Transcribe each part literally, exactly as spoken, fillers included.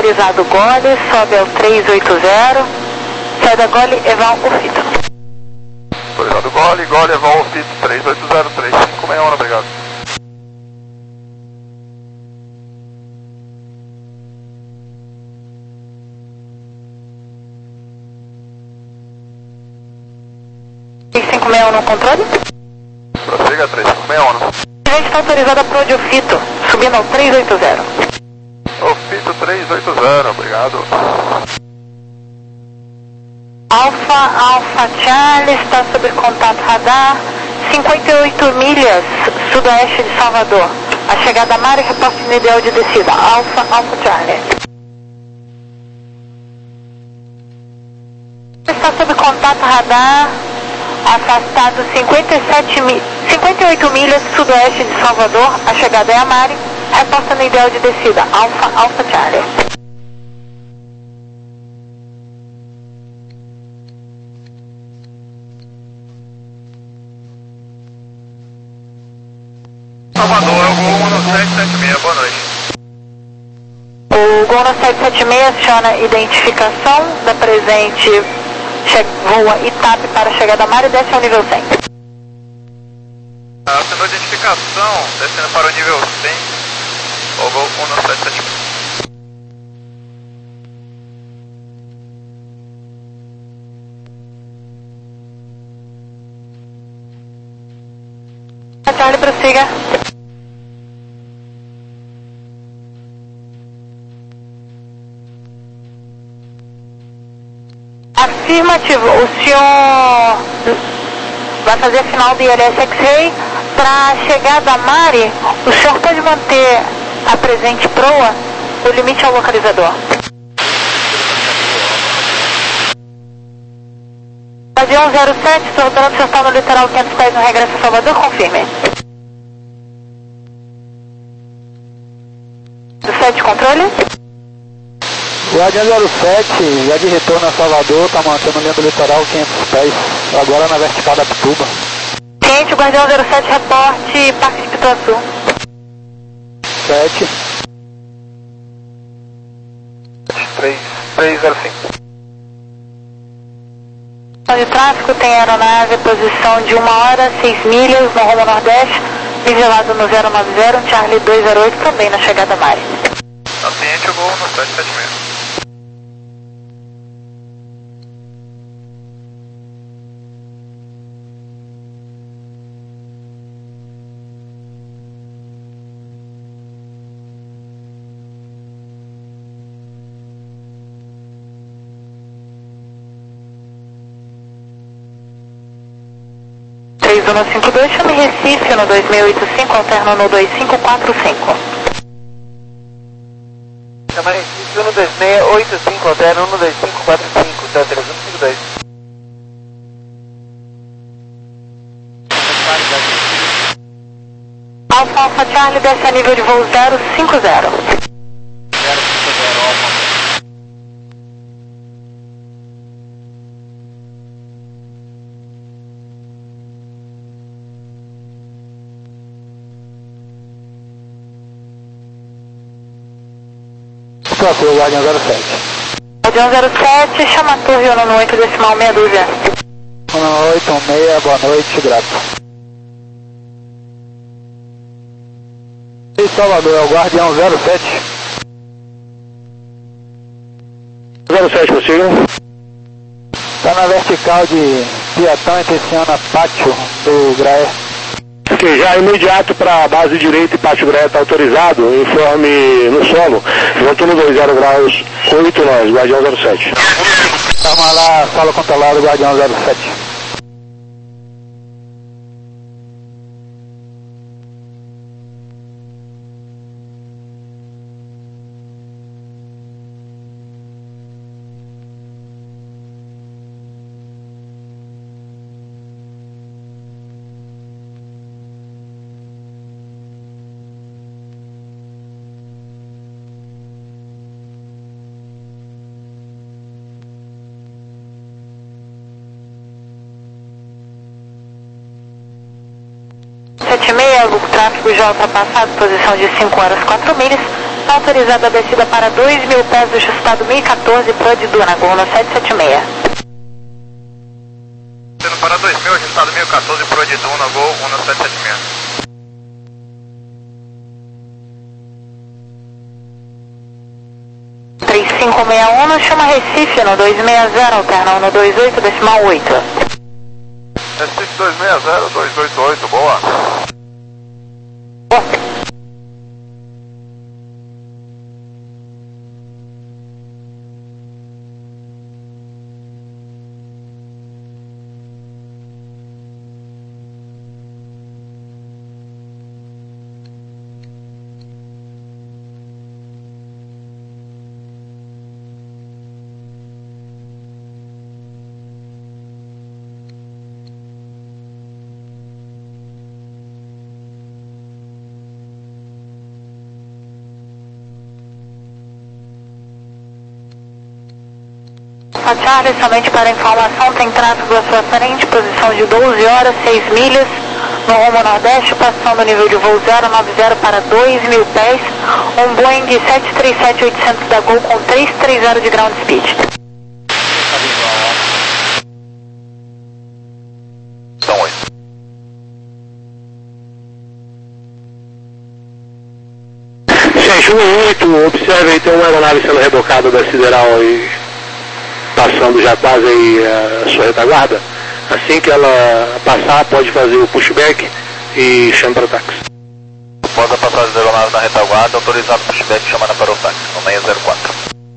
autorizado Gole, sobe ao três oito zero, sai da Gole, Eval Ofito. Autorizado Gole, Gole, Eval Ofito, três oito zero, três cinco seis um, obrigado. três cinco seis um no controle? Prossiga, três cinco seis um. A gente está autorizada para o de Ofito, subindo ao três oito zero. Ofito três oito zero, obrigado. Alfa, Alfa Charlie, está sob contato radar, cinquenta e oito milhas sudoeste de Salvador. A chegada a Mari, reporte no ideal de descida. Alfa, Alfa Charlie. Está sob contato radar, afastado cinquenta e sete mi... cinquenta e oito milhas sudoeste de Salvador. A chegada é a Mari, reporta no ideal de descida. Alfa, Alfa Charlie. Salvador, é o Gol no sete sete seis, boa noite. O Gol no sete sete seis aciona identificação da presente, che... voa I T A P para a chegada a Mari e desce ao nível cem. Acionou identificação, descendo para o nível cem, o Gol no sete sete seis. Charlie, prossiga. Afirmativo, o senhor vai fazer a final do I L S X-Ray. Para a chegada a Mari, o senhor pode manter a presente proa o limite ao localizador. Avião zero sete, soldando, o senhor está no litoral quinhentos pés no regresso a Salvador, confirme. sete, controle. Guardião zero sete, já de retorno a Salvador, está mantendo linha do litoral quinhentos pés, agora na vertical da Pituba. Ciente, o Guardião zero sete, reporte Parque de Pituaçu. sete. três três zero cinco. De tráfego tem aeronave, posição de uma hora, seis milhas, no rumo nordeste, nivelado no zero nove zero, Charlie dois zero oito, também na chegada a Mari. Tá ciente, o Gol no sete sete seis. três um cinco dois, chame Recife no dois seis oito cinco, alterno no dois cinco quatro cinco. Chama Recife no dois seis oito cinco, alterno no dois cinco quatro cinco, tá três um cinco dois. Alfa, Alfa Charlie, desce a nível de voo zero cinco zero. zero cinco zero, Alfa. Foi o Guardião zero sete. Guardião zero sete, chama a torre um oito decimal meia dúzia. um oito um seis, boa noite, grato. Ei, Salvador, é o Guardião zero sete. zero sete, possível? Está na vertical de Piatão, intenciona pátio do Graé. Ok, já imediato para a base direita e pátio Graé está autorizado, informe no solo, voltou no dois zero graus, oito nós, Guardião zero sete. Calma lá, solo controlado, Guardião zero sete. sete seis, o tráfego já ultrapassado, posição de cinco horas quatro milhas, Autorizada a descida para dois mil pés do ajustado mil e quatorze Pro de Duna, Gol no sete sete seis. Descendo para dois mil, ajustado mil e quatorze Pro de Duna, Gol no sete sete seis. três cinco seis um, chama Recife no dois seis zero, alterna no dois oito, decimal oito. Recife dois seis zero, dois oito oito, boa. A Charlie, somente para informação, tem tráfego à sua frente, posição de doze horas, seis milhas, no rumo nordeste, passando o nível de voo zero nove zero para dois mil pés, um Boeing sete três sete oitocentos da Gol com trezentos e trinta de ground speed. São oito. Gente, um oito, observe aí, tem uma aeronave sendo rebocada da Sideral aí, passando já quase aí a sua retaguarda. Assim que ela passar, pode fazer o pushback e chame para o táxi. Após a passagem da aeronave na retaguarda, autorizado o pushback chamando para o táxi, no seis zero quatro.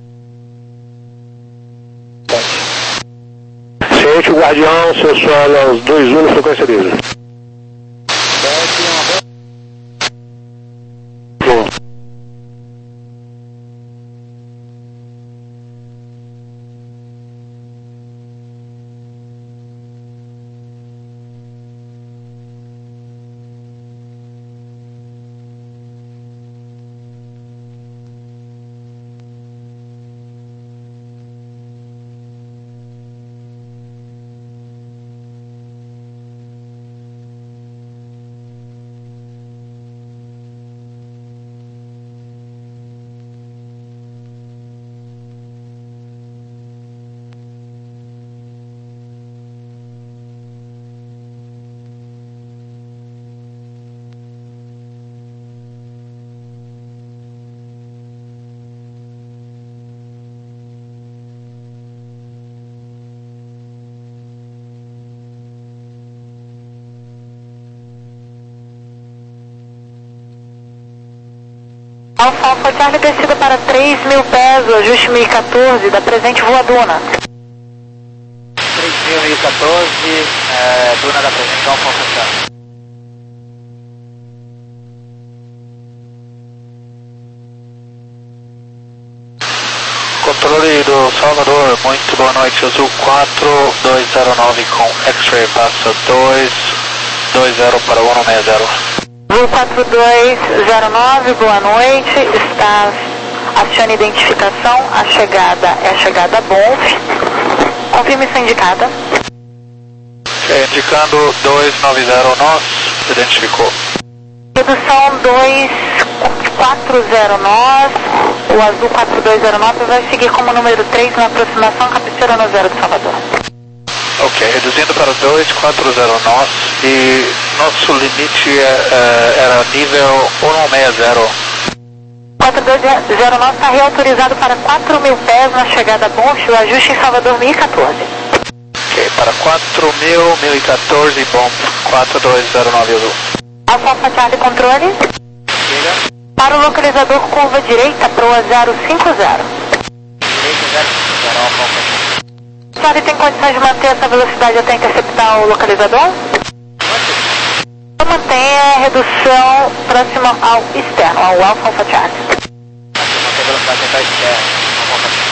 Ciente, o Guardião, seu solo aos dois um, frequência livre. Bom. Alfa Alfa Charlie, descida para três mil pés, o ajuste mil e quatorze, da presente Voa Duna. três mil, mil e quatorze, é, Duna da presente Alfa Alfa Charlie. Controle do Salvador, muito boa noite, Azul quatro dois zero nove com X-Ray, passa dois dois zero para o um seis zero. Azul quatro dois zero nove, boa noite, está acionando identificação, a chegada é a chegada Bonf, confirme sua indicada. É, indicando dois nove zero, nós, identificou. Redução dois quatro zero nós, o Azul quatro dois zero nove vai seguir como número três na aproximação Capixeira no zero de Salvador. Ok, reduzindo para dois quatro zero nós e nosso limite é, é, era nível um seis zero. quatro dois zero nove está reautorizado para quatro mil pés na chegada Bonf, o ajuste em Salvador mil e quatorze. Ok, para quatro mil, mil e quatorze, bom, quatro dois zero nove Azul. Alfa Alfa Charlie, controle. Chega. Para o localizador curva direita, proa zero cinco zero. Direito zero cinco zero, Alfa Alfa Charlie. Charlie, tem condições de manter essa velocidade até interceptar o localizador? Mantenha a redução próxima ao externo, ao Alfa Alfa Charlie. Manter a velocidade até externo, Alfa Alfa Charlie.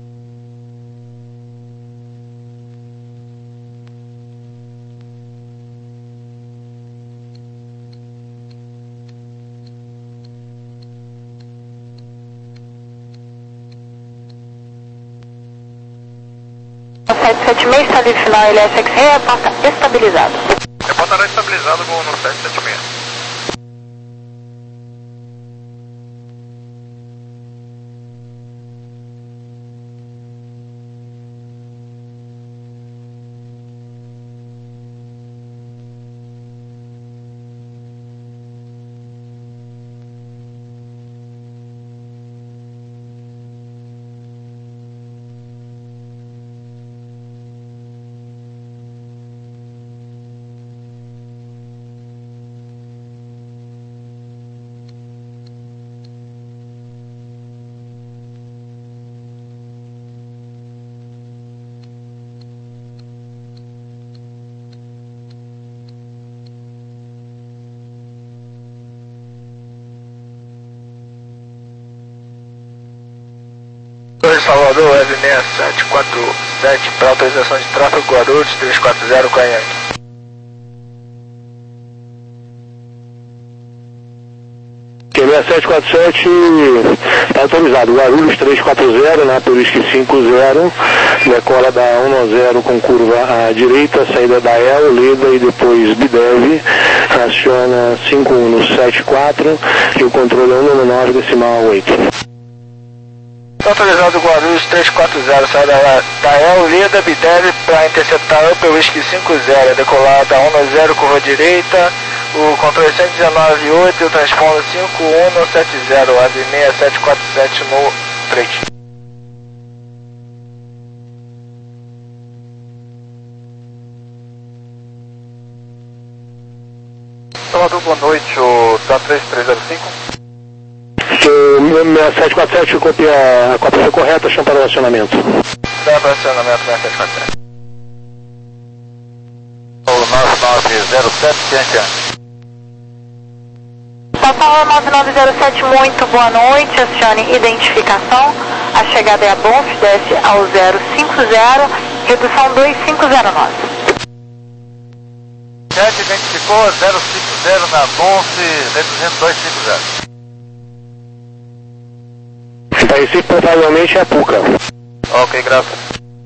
sete sete seis, está livre final L S X R, porta estabilizado. Reportará estabilizado com no sete sete seis. Salvador, L seis sete quatro sete para autorização de tráfego Guarulhos três quatro zero com a Yankee. seis sete quatro sete está autorizado, Guarulhos três quatro zero, né, por isque cinco zero, decola da um zero com curva à direita, saída da El, Leda e depois Bidev, aciona cinco um sete quatro e o controle é um nove decimal oito. Autorizado Guarulhos três quatro zero, saída da El, Leda, Bidev para interceptar Upper Whisky cinco zero, decolar da um zero curva à direita, o controle cento e dezenove oito e o transponder cinco um sete zero, A D seis sete quatro sete no três. Salvador, boa noite, o T A três três zero cinco. O seis sete quatro sete, copia, a cópia foi correta, chama para o acionamento. Dá para acionamento seis sete quatro sete. O nove nove zero sete, Yankee. Passar nove nove zero sete, muito boa noite, acione identificação, a chegada é a Bonf, desce ao zero cinco zero, redução dois cinco zero nove. sete identificou zero cinco zero na Bonf, reduzindo dois cinco zero. Recife provavelmente é a Puca. Ok, graças.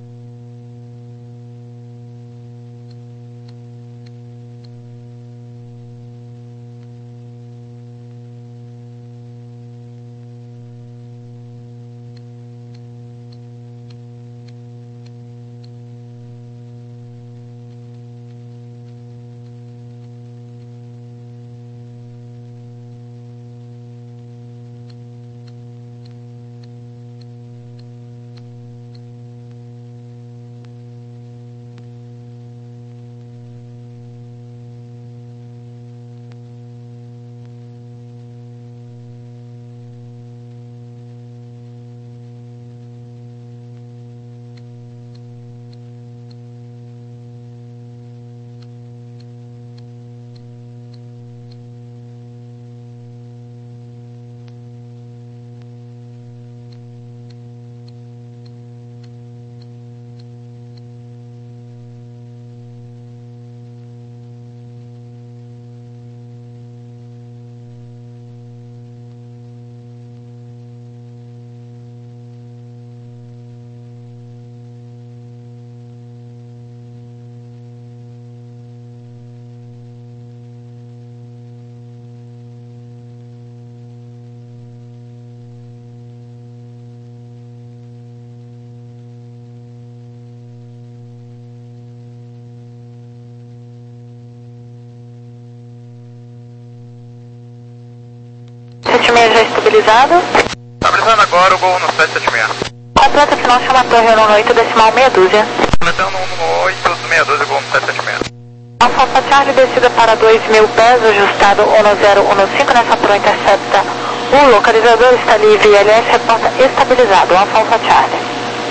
sete seis já estabilizado. Estabilizando agora o gol no sete sete seis. Completa final, chama a torre no oito decimal meia dúzia. Completando no oito meia dúzia, gol no sete sete seis. Alfa Charlie, descida para dois mil pés, ajustado um zero um cinco, nessa pro intercepta. O localizador está livre e L S reporta estabilizado, Alfa Charlie.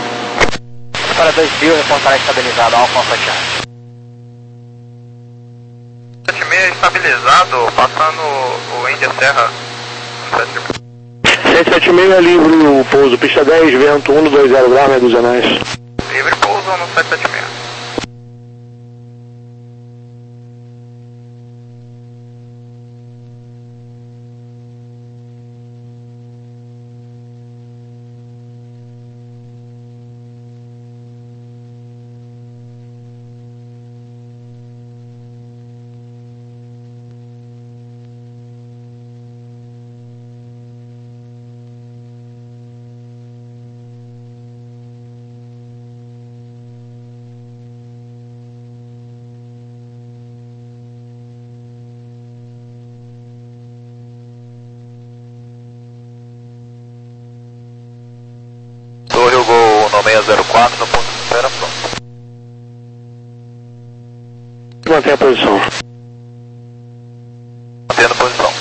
Para dois mil, reportar estabilizado, Alfa Charlie. sete seis estabilizado, passando o Índia Serra no sete seis. sete sete seis é livre o pouso, pista dez, vento um dois zero graus, meia dúzia nós. Livre pouso no sete sete seis. Torre o gol no seis zero quatro, no ponto de espera, pronto. Mantém a posição. Mantendo posição.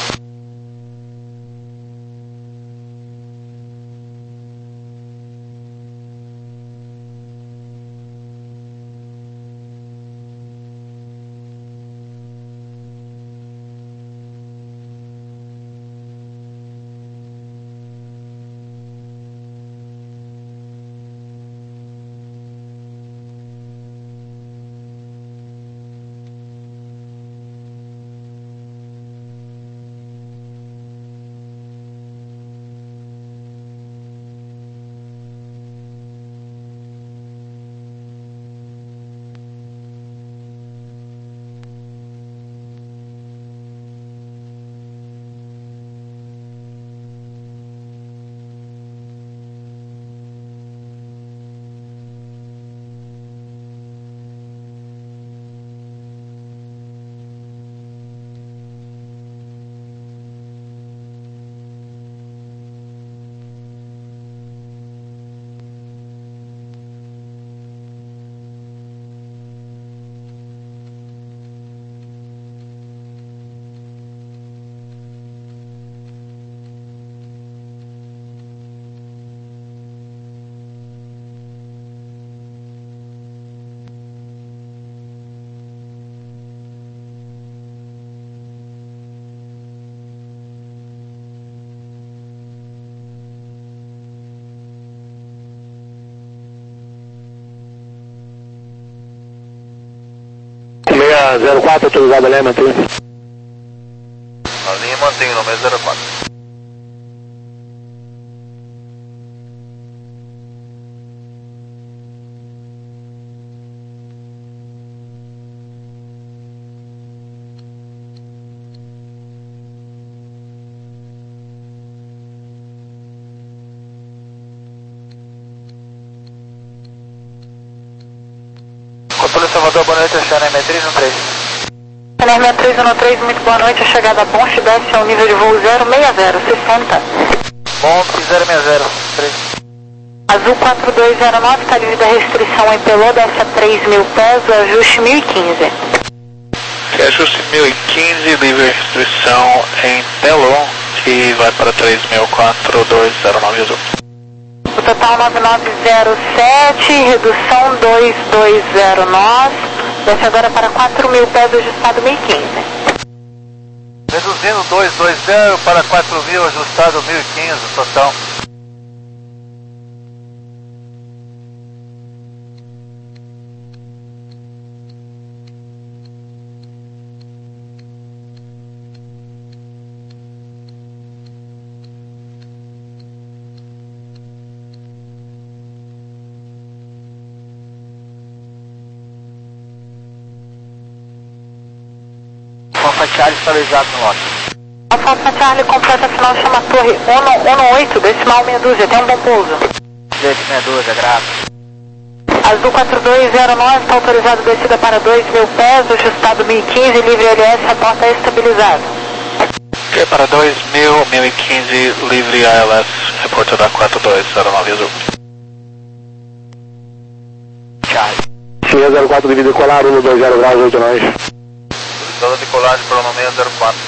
linha zero quatro, autorizado a linha, mantém. A linha mantém o nome é zero quatro. Controle Salvador, boa noite, Channel M três um três. Channel M três um três, muito boa noite, a chegada a Bonte, desce ao nível de voo zero seis zero, sessenta. Bonte zero seis zero, três. Azul quatro dois zero nove, está livre da restrição em Pelô, desce a três mil pés, o ajuste mil e quinze. Ajuste mil e quinze, livre restrição em Pelô, e vai para três mil quatro dois zero nove Azul. O total nove nove zero sete, redução dois dois zero nove, desce agora para quatro mil pés, ajustado mil e quinze. Reduzindo dois dois zero para quatro mil, ajustado mil e quinze, total. Alfa Charlie estabilizado no lote. Alfa Charlie completa final, chama torre um um oito, decimal meia dúzia, tem um bom pouso. Gente, meia dúzia, graças. Azul quatro dois zero nove, está autorizado descida para dois mil pés, ajustado mil e quinze, livre L S, a porta é estabilizada. Ok, para dois mil, mil e quinze, livre A L S, reporta da quatro dois zero nove Azul. Charlie. Cia zero quatro, livre decolar, um dois zero graus, oito nós. Toda decolagem para o nome é zero quatro.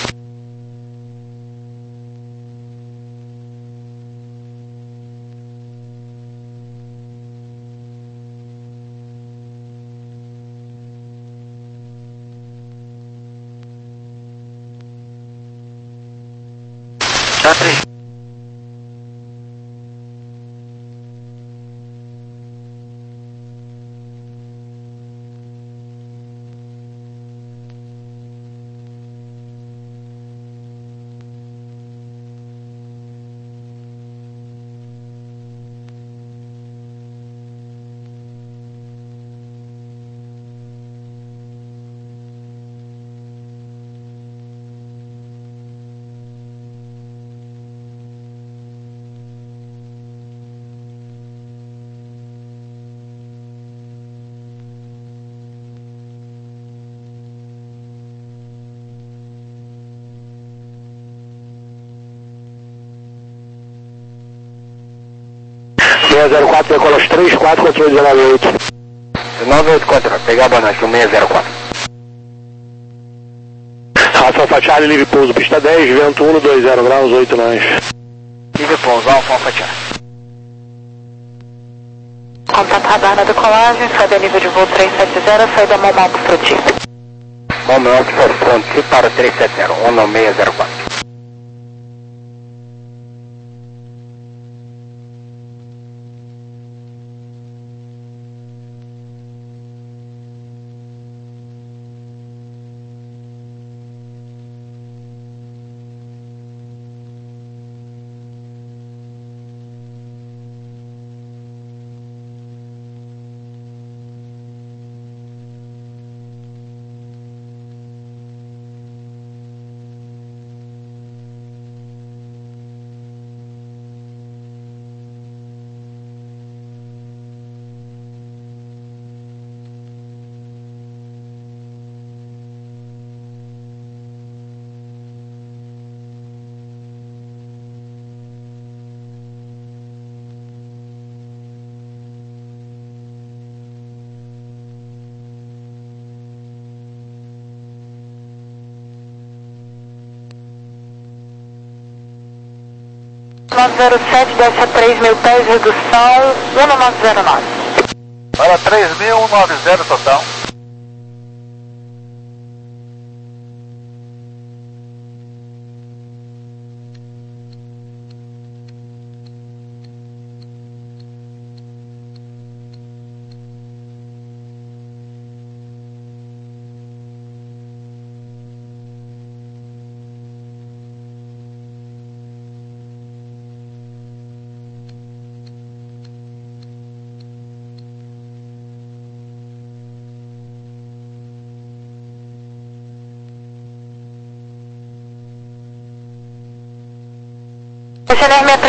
Tá três. seis zero quatro, decola os três quatro, controle dezenove oito. dezenove oito, controle, pegar a boa noite, no seis zero quatro. Alfa Charlie, livre pouso, pista dez, vento um dois zero graus, oito nós. Livre pouso, Alfa Alfa Charlie. Contato radar na decolagem, saída nível de voo três sete zero, saída Momão para Froti. Momão for front para três sete zero, um seis zero quatro. nove zero sete, desce a três mil pés, redução um nove zero nove. Para três mil, cento e noventa total.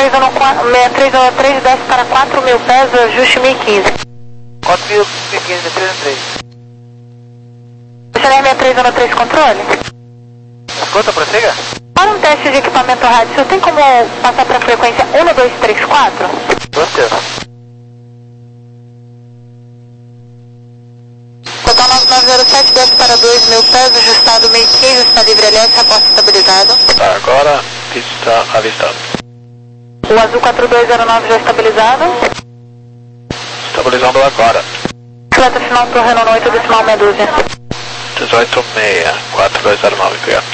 três um três desce para quatro mil pés, ajuste mil e quinze. quatro mil e quinze, três um três. Chanel seis três um três, controle. Escuta, prossiga. Para um teste de equipamento rádio, você tem como passar para a frequência um dois três quatro? Você. Total nove nove zero sete, desce para dois mil pés, ajustado mil e quinze, está livre L S, aposta estabilizado. Tá, agora pista avistado. O azul quatro dois zero nove já estabilizado. Estabilizando agora. Atleta final pro Renault oito, decimal meia dúzia. dezoito seis, quatro dois zero nove, obrigado.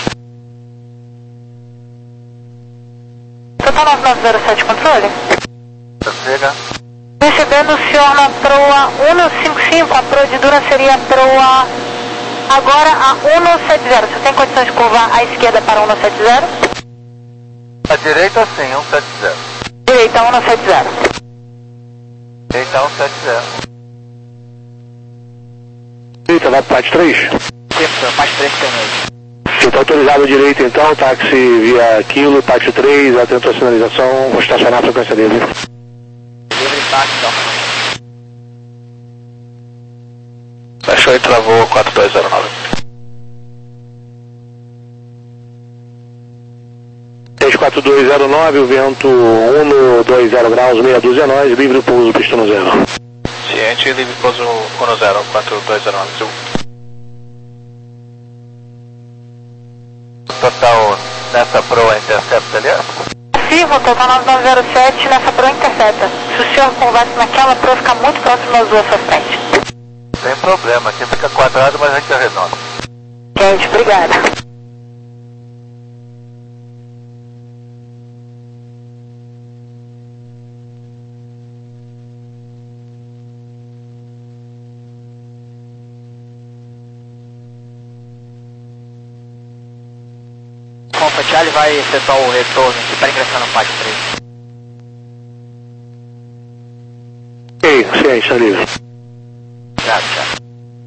Total nove nove zero sete, controle. Prossiga. Recebendo o senhor na proa um cinco cinco, a proa de dura seria a proa agora a um sete zero. Você tem condições de curvar à esquerda para um sete zero? À direita sim, um sete zero. Direita um sete zero. Direita um sete zero. Direita, vai para parte três. Sim, parte três também. Você está autorizado à direita então, táxi via quilo, parte três, atento à sinalização, vou estacionar a frequência dele. Livre táxi então. Fechou e travou quatro dois zero nove. seis quatro dois zero nove, o vento um dois zero graus, meia dúzia nós, livre pouso, pista no zero. Ciente, livre pouso um zero, quatro dois zero nove, azul. Total nessa proa intercepta ali? Passivo, total nove nove zero sete, nessa proa intercepta. Se o senhor conversa naquela proa, fica muito próximo das duas à sua frente. Sem problema, aqui fica quadrado, mas aqui é redondo. Gente, obrigada. Compa, Charlie vai efetuar o retorno aqui para ingressar no parte três. Ok, ciente, está livre. Obrigado, Charlie.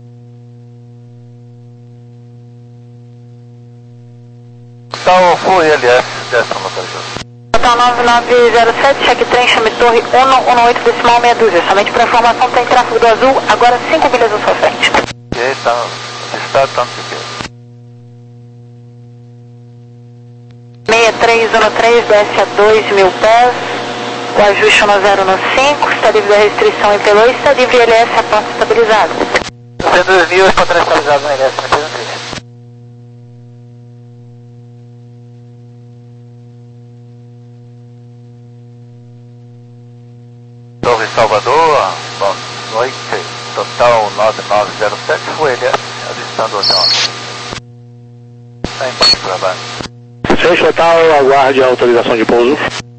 Então, Full I L S, dessa motorista. Total nove nove zero sete, cheque trem, chame torre um um oito, decimal meia dúzia. Somente para informação, tem tráfego do azul, agora cinco milhas à sua frente. E aí, tá, está tanto pequeno. seis três um três, desce a dois mil pés, o ajuste no zero no cinco, está livre da restrição em P dois, está livre L S, a porta estabilizado. C dois mil, os controles estabilizados na L S, mas não tem. Torre Salvador, boa noite, total nove nove zero sete, foi L S, avistando o hotel. Está em baixo para baixo. seis total, aguarde a autorização de pouso.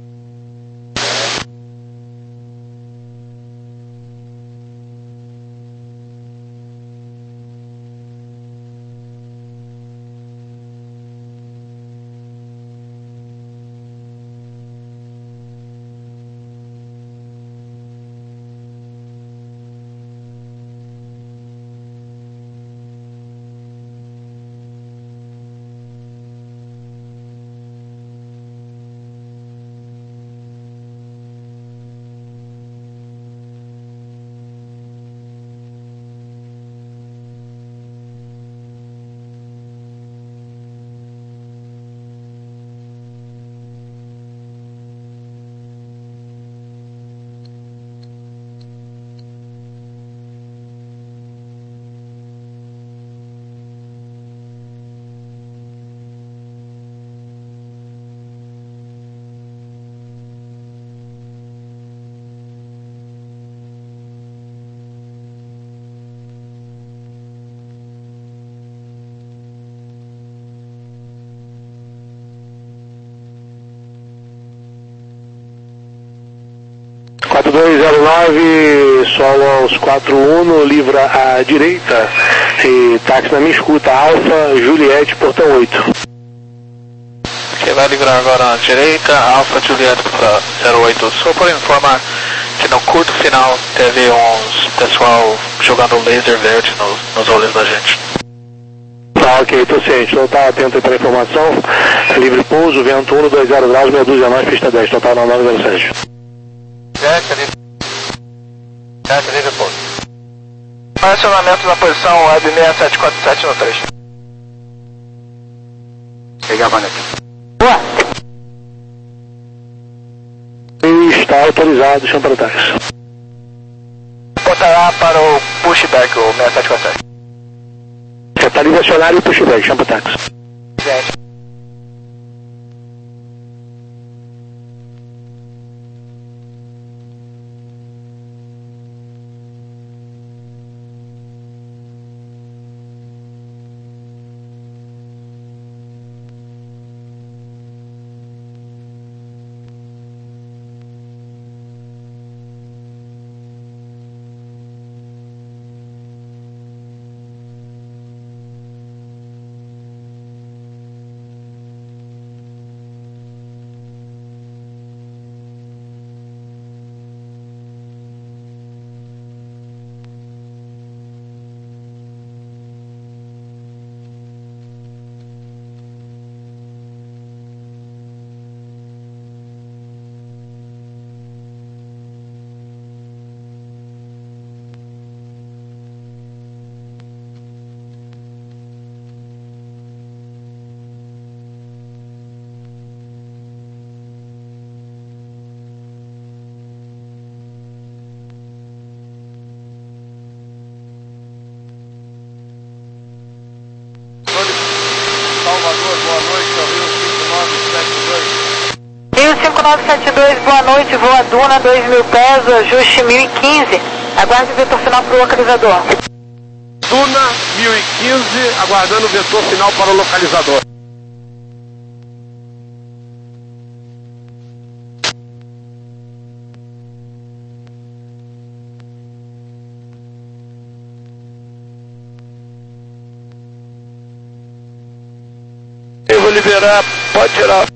quatro dois zero nove, solo aos quatro um, livra à direita, e táxi na minha escuta, Alfa, Juliette, portão oito. Ok, vai livrar agora à direita, Alfa Juliette para zero oito. Só para informar que no curto final teve uns pessoal jogando laser verde nos, nos olhos da gente. Tá, ok, tô ciente. Então tá atento aí para a informação. Livre pouso, vento um, dois zero graus, meia dúzia a nós, pista dez, total na nove zero sete. Certo, livre. Certo, livre pouso. Acionamento na posição web seis sete quatro sete no três. Pegar a vaneta. Boa. E está autorizado, chama para o táxi. Botará para o pushback, o seis sete quatro sete. Você está livre acionário e pushback, chama para o táxi. Gente. Salvador, boa noite, ao Rio cinco nove sete dois. Rio cinco nove sete dois, boa noite, voa Duna, dois mil pés, ajuste mil e quinze. Aguarde o vetor final para o localizador. Duna mil e quinze, aguardando o vetor final para o localizador. Eu vou liberar, pode tirar.